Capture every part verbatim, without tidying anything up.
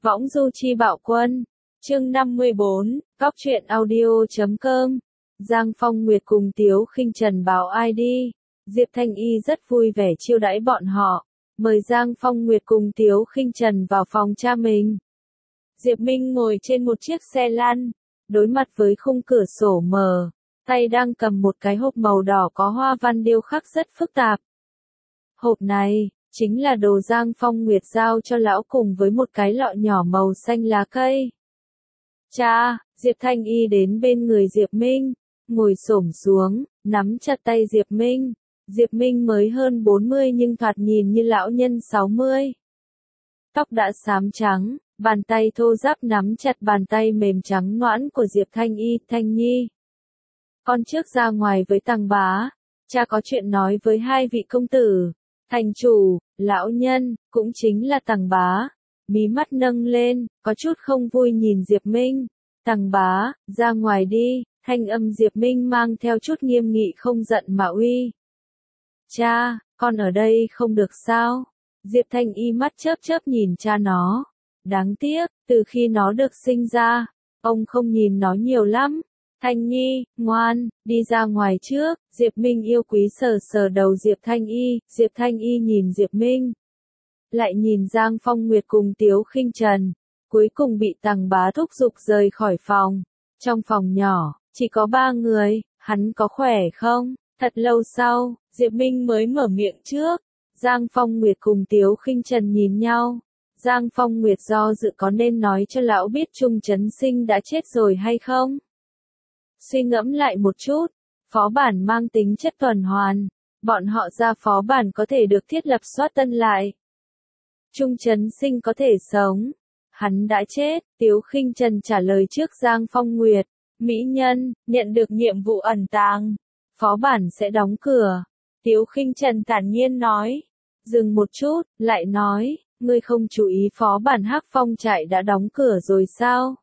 Võng du chi bạo quân. Chương năm mươi bốn, Góc truyện audio chấm com. Giang Phong Nguyệt cùng Tiếu Khinh Trần báo i đê. Diệp Thanh Y rất vui vẻ chiêu đãi bọn họ, mời Giang Phong Nguyệt cùng Tiếu Khinh Trần vào phòng cha mình. Diệp Minh ngồi trên một chiếc xe lăn, đối mặt với khung cửa sổ mờ, tay đang cầm một cái hộp màu đỏ có hoa văn điêu khắc rất phức tạp. Hộp này chính là đồ Giang Phong Nguyệt giao cho lão cùng với một cái lọ nhỏ màu xanh lá cây. Cha, Diệp Thanh Y đến bên người Diệp Minh, ngồi xổm xuống, nắm chặt tay Diệp Minh. Diệp Minh mới hơn bốn mươi nhưng thoạt nhìn như lão nhân sáu mươi. Tóc đã xám trắng, bàn tay thô ráp nắm chặt bàn tay mềm trắng nõn của Diệp Thanh Y. Thanh Nhi, con trước ra ngoài với Tằng Bá, cha có chuyện nói với hai vị công tử. Thành chủ, lão nhân, cũng chính là Tằng Bá, mí mắt nâng lên, có chút không vui nhìn Diệp Minh. Tằng Bá, ra ngoài đi, thanh âm Diệp Minh mang theo chút nghiêm nghị không giận mà uy. Cha, con ở đây không được sao? Diệp Thanh Y mắt chớp chớp nhìn cha nó. Đáng tiếc, từ khi nó được sinh ra, ông không nhìn nó nhiều lắm. Thanh Nhi, ngoan, đi ra ngoài trước. Diệp Minh yêu quý sờ sờ đầu Diệp Thanh Y. Diệp Thanh Y nhìn Diệp Minh, lại nhìn Giang Phong Nguyệt cùng Tiếu Khinh Trần, cuối cùng bị Tằng Bá thúc giục rời khỏi phòng. Trong phòng nhỏ, chỉ có ba người, hắn có khỏe không? Thật lâu sau, Diệp Minh mới mở miệng trước. Giang Phong Nguyệt cùng Tiếu Khinh Trần nhìn nhau. Giang Phong Nguyệt do dự có nên nói cho lão biết Trung Trấn Sinh đã chết rồi hay không? Suy ngẫm lại một chút, phó bản mang tính chất tuần hoàn, bọn họ ra phó bản có thể được thiết lập soát tân lại. Trung Trấn Sinh có thể sống, hắn đã chết. Tiếu Khinh Trần trả lời trước Giang Phong Nguyệt. Mỹ nhân, nhận được nhiệm vụ ẩn tàng, phó bản sẽ đóng cửa. Tiếu Khinh Trần thản nhiên nói. Dừng một chút, lại nói, ngươi không chú ý phó bản Hắc Phong trại đã đóng cửa rồi sao?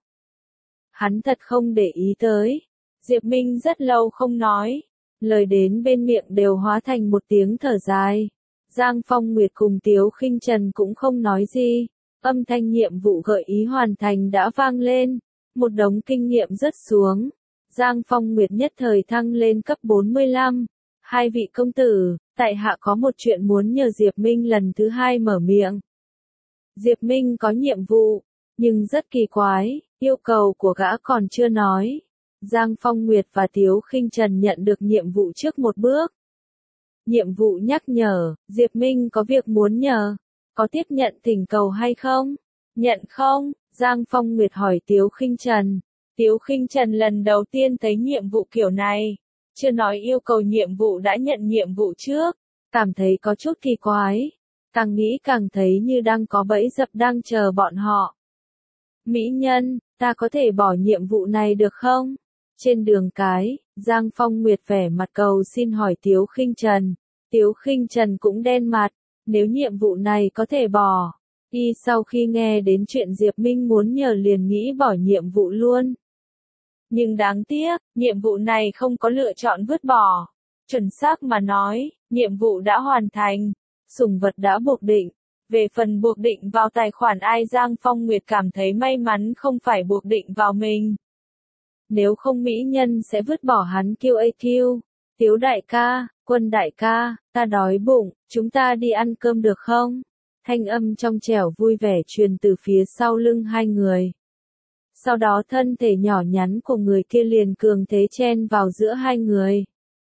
Hắn thật không để ý tới. Diệp Minh rất lâu không nói, lời đến bên miệng đều hóa thành một tiếng thở dài. Giang Phong Nguyệt cùng Tiếu Khinh Trần cũng không nói gì. Âm thanh nhiệm vụ gợi ý hoàn thành đã vang lên, một đống kinh nghiệm rớt xuống. Giang Phong Nguyệt nhất thời thăng lên cấp bốn mươi lăm. Hai vị công tử, tại hạ có một chuyện muốn nhờ Diệp Minh lần thứ hai mở miệng. Diệp Minh có nhiệm vụ, nhưng rất kỳ quái, yêu cầu của gã còn chưa nói. Giang Phong Nguyệt và Tiếu Khinh Trần nhận được nhiệm vụ trước một bước. Nhiệm vụ nhắc nhở, Diệp Minh có việc muốn nhờ, có tiếp nhận thỉnh cầu hay không? Nhận không? Giang Phong Nguyệt hỏi Tiếu Khinh Trần. Tiếu Khinh Trần lần đầu tiên thấy nhiệm vụ kiểu này, chưa nói yêu cầu nhiệm vụ đã nhận nhiệm vụ trước, cảm thấy có chút kỳ quái, càng nghĩ càng thấy như đang có bẫy dập đang chờ bọn họ. Mỹ nhân, ta có thể bỏ nhiệm vụ này được không? Trên đường cái, Giang Phong Nguyệt vẻ mặt cầu xin hỏi Tiếu Khinh Trần. Tiếu Khinh Trần cũng đen mặt, nếu nhiệm vụ này có thể bỏ. Y sau khi nghe đến chuyện Diệp Minh muốn nhờ liền nghĩ bỏ nhiệm vụ luôn. Nhưng đáng tiếc, nhiệm vụ này không có lựa chọn vứt bỏ. Chuẩn xác mà nói, nhiệm vụ đã hoàn thành, sủng vật đã buộc định. Về phần buộc định vào tài khoản ai, Giang Phong Nguyệt cảm thấy may mắn không phải buộc định vào mình. Nếu không mỹ nhân sẽ vứt bỏ hắn. Q A Q, Tiếu đại ca, Quân đại ca, ta đói bụng, chúng ta đi ăn cơm được không? Thanh âm trong trẻo vui vẻ truyền từ phía sau lưng hai người. Sau đó thân thể nhỏ nhắn của người kia liền cường thế chen vào giữa hai người.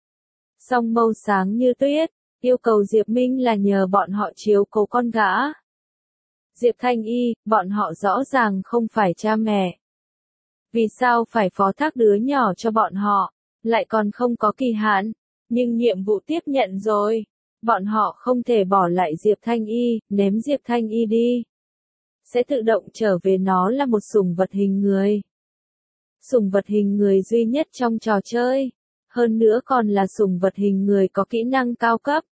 Song mâu sáng như tuyết, yêu cầu Diệp Minh là nhờ bọn họ chiếu cố con gã. Diệp Thanh Y, bọn họ rõ ràng không phải cha mẹ. Vì sao phải phó thác đứa nhỏ cho bọn họ, lại còn không có kỳ hạn, nhưng nhiệm vụ tiếp nhận rồi. Bọn họ không thể bỏ lại Diệp Thanh Y, ném Diệp Thanh Y đi. Sẽ tự động trở về, nó là một sủng vật hình người. Sủng vật hình người duy nhất trong trò chơi. Hơn nữa còn là sủng vật hình người có kỹ năng cao cấp.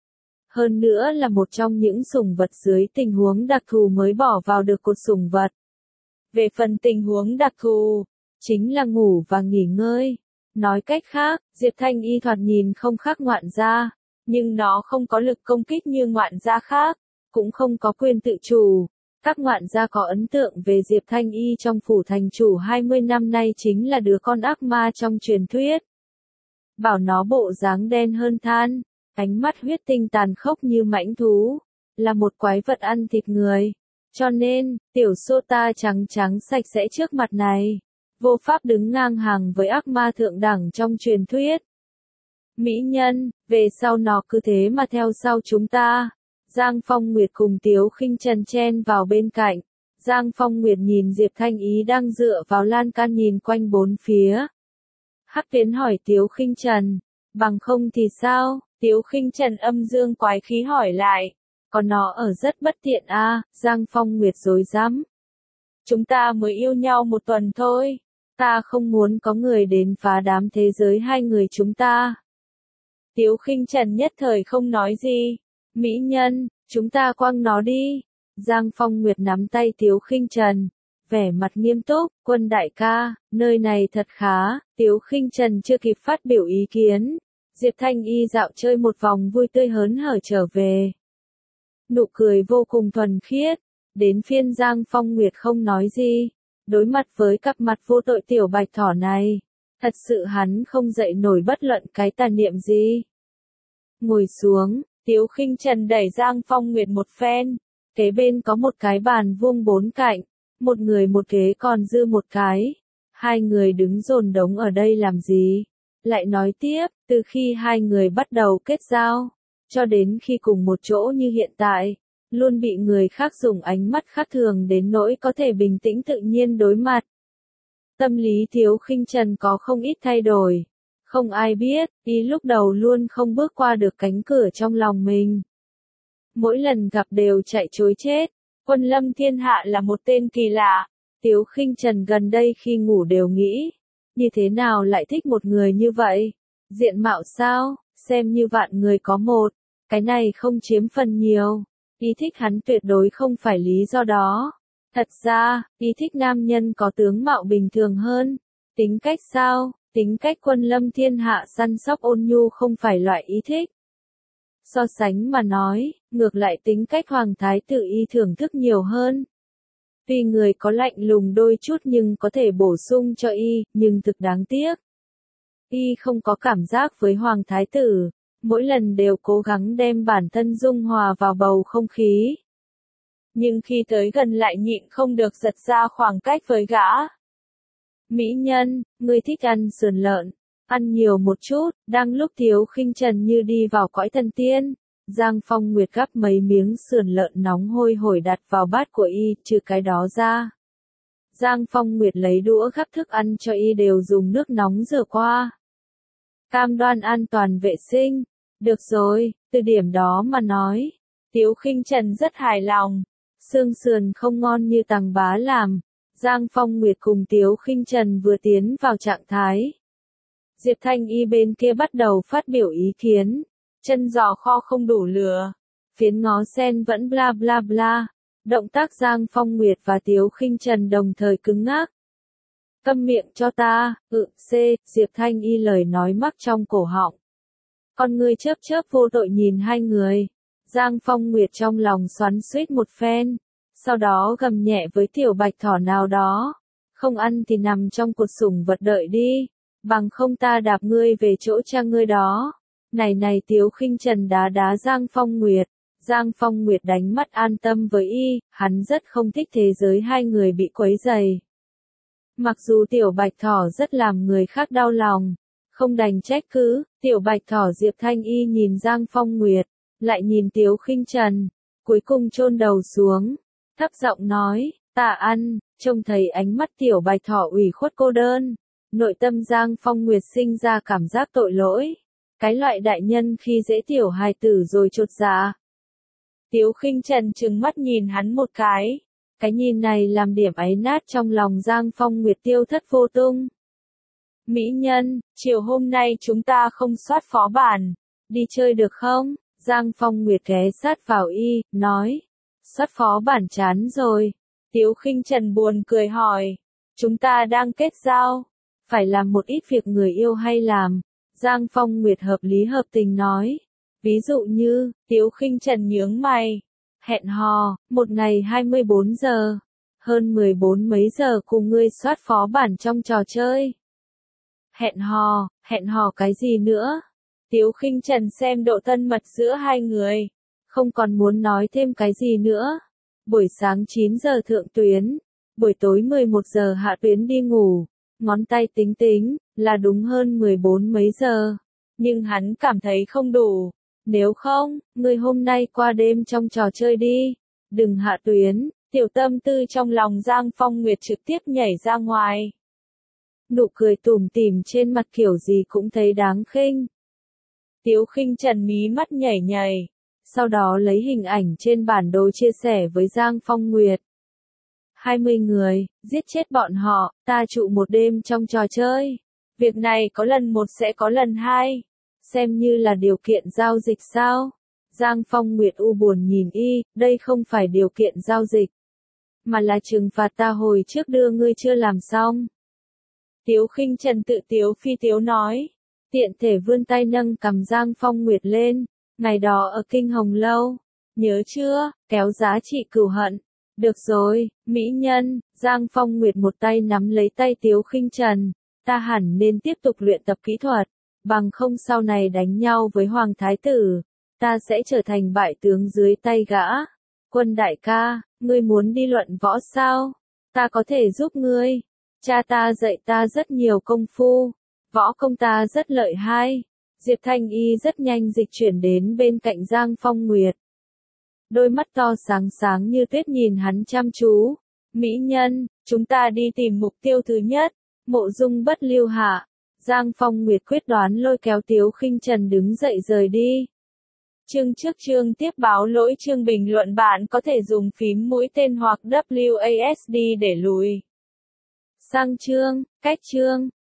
Hơn nữa là một trong những sủng vật dưới tình huống đặc thù mới bỏ vào được cột sủng vật. Về phần tình huống đặc thù, chính là ngủ và nghỉ ngơi. Nói cách khác, Diệp Thanh Y thoạt nhìn không khác ngoạn gia, nhưng nó không có lực công kích như ngoạn gia khác, cũng không có quyền tự chủ, Các ngoạn gia có ấn tượng về Diệp Thanh Y trong phủ thành chủ hai mươi năm nay chính là đứa con ác ma trong truyền thuyết. Bảo nó bộ dáng đen hơn than, ánh mắt huyết tinh tàn khốc như mãnh thú, là một quái vật ăn thịt người. Cho nên, tiểu Sota trắng trắng sạch sẽ trước mặt này, vô pháp đứng ngang hàng với ác ma thượng đẳng trong truyền thuyết. Mỹ nhân, về sau nó cứ thế mà theo sau chúng ta. Giang Phong Nguyệt cùng Tiếu Khinh Trần chen vào bên cạnh. Giang Phong Nguyệt nhìn Diệp Thanh Y đang dựa vào lan can nhìn quanh bốn phía. Hắc Tiến hỏi Tiếu Khinh Trần, bằng không thì sao? Tiếu Khinh Trần âm dương quái khí hỏi lại. Còn nó ở rất bất tiện à, Giang Phong Nguyệt rối rắm. Chúng ta mới yêu nhau một tuần thôi. Ta không muốn có người đến phá đám thế giới hai người chúng ta. Tiếu Khinh Trần nhất thời không nói gì. Mỹ nhân, chúng ta quăng nó đi. Giang Phong Nguyệt nắm tay Tiếu Khinh Trần, vẻ mặt nghiêm túc, Quân đại ca, nơi này thật khá. Tiếu Khinh Trần chưa kịp phát biểu ý kiến. Diệp Thanh Y dạo chơi một vòng vui tươi hớn hở trở về. Nụ cười vô cùng thuần khiết. Đến phiên Giang Phong Nguyệt không nói gì. Đối mặt với cặp mặt vô tội tiểu bạch thỏ này, thật sự hắn không dậy nổi bất luận cái tà niệm gì. Ngồi xuống, Tiếu Khinh Trần đẩy Giang Phong Nguyệt một phen. Kế bên có một cái bàn vuông bốn cạnh, một người một ghế còn dư một cái. Hai người đứng dồn đống ở đây làm gì? Lại nói tiếp, từ khi hai người bắt đầu kết giao, cho đến khi cùng một chỗ như hiện tại, luôn bị người khác dùng ánh mắt khác thường đến nỗi có thể bình tĩnh tự nhiên đối mặt. Tâm lý Tiếu Khinh Trần có không ít thay đổi. Không ai biết, y lúc đầu luôn không bước qua được cánh cửa trong lòng mình. Mỗi lần gặp đều chạy trối chết. Quân Lâm Thiên Hạ là một tên kỳ lạ. Tiếu Khinh Trần gần đây khi ngủ đều nghĩ, như thế nào lại thích một người như vậy? Diện mạo sao? Xem như vạn người có một. Cái này không chiếm phần nhiều. Y thích hắn tuyệt đối không phải lý do đó. Thật ra, y thích nam nhân có tướng mạo bình thường hơn. Tính cách sao? Tính cách Quân Lâm Thiên Hạ săn sóc ôn nhu không phải loại y thích. So sánh mà nói, ngược lại tính cách Hoàng Thái Tử y thưởng thức nhiều hơn. Tuy người có lạnh lùng đôi chút nhưng có thể bổ sung cho y, nhưng thực đáng tiếc. Y không có cảm giác với Hoàng Thái Tử, mỗi lần đều cố gắng đem bản thân dung hòa vào bầu không khí. Nhưng khi tới gần lại nhịn không được giật ra khoảng cách với gã. Mỹ nhân, ngươi thích ăn sườn lợn, ăn nhiều một chút. Đang lúc Tiếu Khinh Trần như đi vào cõi thần tiên, Giang Phong Nguyệt gắp mấy miếng sườn lợn nóng hôi hổi đặt vào bát của y, trừ cái đó ra. Giang Phong Nguyệt lấy đũa gắp thức ăn cho y đều dùng nước nóng rửa qua. Cam đoan an toàn vệ sinh. Được rồi, từ điểm đó mà nói, Tiếu Khinh Trần rất hài lòng. Xương sườn không ngon như Tằng Bá làm. Giang Phong Nguyệt cùng Tiếu Khinh Trần vừa tiến vào trạng thái. Diệp Thanh Y bên kia bắt đầu phát biểu ý kiến. Chân giò kho không đủ lửa. Phiến ngó sen vẫn bla bla bla. Động tác Giang Phong Nguyệt và Tiếu Khinh Trần đồng thời cứng ngắc. Câm miệng cho ta, ừ, c, Diệp Thanh Y lời nói mắc trong cổ họng. Con ngươi chớp chớp vô tội nhìn hai người. Giang Phong Nguyệt trong lòng xoắn xuýt một phen. Sau đó gầm nhẹ với tiểu bạch thỏ nào đó. Không ăn thì nằm trong cột sủng vật đợi đi. Bằng không ta đạp ngươi về chỗ cha ngươi đó. Này này Tiếu Khinh Trần đá đá Giang Phong Nguyệt. Giang Phong Nguyệt đánh mắt an tâm với y. Hắn rất không thích thế giới hai người bị quấy rầy. Mặc dù tiểu bạch thỏ rất làm người khác đau lòng. Không đành trách cứ. Tiểu bạch thỏ Diệp Thanh Y nhìn Giang Phong Nguyệt. Lại nhìn Tiếu Khinh Trần. Cuối cùng chôn đầu xuống. Thấp giọng nói, ta ăn. Trông thấy ánh mắt tiểu bạch thỏ ủy khuất cô đơn. Nội tâm Giang Phong Nguyệt sinh ra cảm giác tội lỗi. Cái loại đại nhân khi dễ tiểu hài tử rồi chột dạ. Tiếu Khinh Trần trừng mắt nhìn hắn một cái. Cái nhìn này làm điểm áy nát trong lòng Giang Phong Nguyệt tiêu thất vô tung. Mỹ nhân, chiều hôm nay chúng ta không soát phó bản. Đi chơi được không? Giang Phong Nguyệt ghé sát vào y, nói. Soát phó bản chán rồi. Tiếu Khinh Trần buồn cười hỏi. Chúng ta đang kết giao. Phải làm một ít việc người yêu hay làm. Giang Phong Nguyệt hợp lý hợp tình nói. Ví dụ như, Tiếu Khinh Trần nhướng mày. Hẹn hò, một ngày hai mươi bốn giờ. Hơn mười bốn mấy giờ cùng ngươi soát phó bản trong trò chơi. Hẹn hò, hẹn hò cái gì nữa? Tiếu Khinh Trần xem độ thân mật giữa hai người. Không còn muốn nói thêm cái gì nữa. Buổi sáng chín giờ thượng tuyến. Buổi tối mười một giờ hạ tuyến đi ngủ. Ngón tay tính tính, là đúng hơn mười bốn mấy giờ. Nhưng hắn cảm thấy không đủ. Nếu không, ngươi hôm nay qua đêm trong trò chơi đi. Đừng hạ tuyến. Tiểu tâm tư trong lòng Giang Phong Nguyệt trực tiếp nhảy ra ngoài. Nụ cười tủm tỉm trên mặt kiểu gì cũng thấy đáng khinh. Tiếu Khinh Trần mí mắt nhảy nhảy. Sau đó lấy hình ảnh trên bản đồ chia sẻ với Giang Phong Nguyệt. hai mươi người, giết chết bọn họ, ta trụ một đêm trong trò chơi. Việc này có lần một sẽ có lần hai. Xem như là điều kiện giao dịch sao? Giang Phong Nguyệt u buồn nhìn y, đây không phải điều kiện giao dịch. Mà là trừng phạt ta hồi trước đưa ngươi chưa làm xong. Tiếu Khinh Trần tự tiếu phi tiếu nói. Tiện thể vươn tay nâng cầm Giang Phong Nguyệt lên. Ngày đó ở Kinh Hồng Lâu. Nhớ chưa, kéo giá trị cửu hận. Được rồi, mỹ nhân. Giang Phong Nguyệt một tay nắm lấy tay Tiếu Khinh Trần. Ta hẳn nên tiếp tục luyện tập kỹ thuật. Bằng không sau này đánh nhau với Hoàng Thái Tử. Ta sẽ trở thành bại tướng dưới tay gã. Quân đại ca, ngươi muốn đi luận võ sao? Ta có thể giúp ngươi. Cha ta dạy ta rất nhiều công phu. Võ công ta rất lợi hại. Diệp Thanh Y rất nhanh dịch chuyển đến bên cạnh Giang Phong Nguyệt. Đôi mắt to sáng sáng như tuyết nhìn hắn chăm chú. Mỹ nhân, chúng ta đi tìm mục tiêu thứ nhất. Mộ Dung Bất Lưu hạ. Giang Phong Nguyệt quyết đoán lôi kéo Tiếu Khinh Trần đứng dậy rời đi. Chương trước chương tiếp báo lỗi chương bình luận bạn có thể dùng phím mũi tên hoặc W A S D để lùi sang chương, cách chương.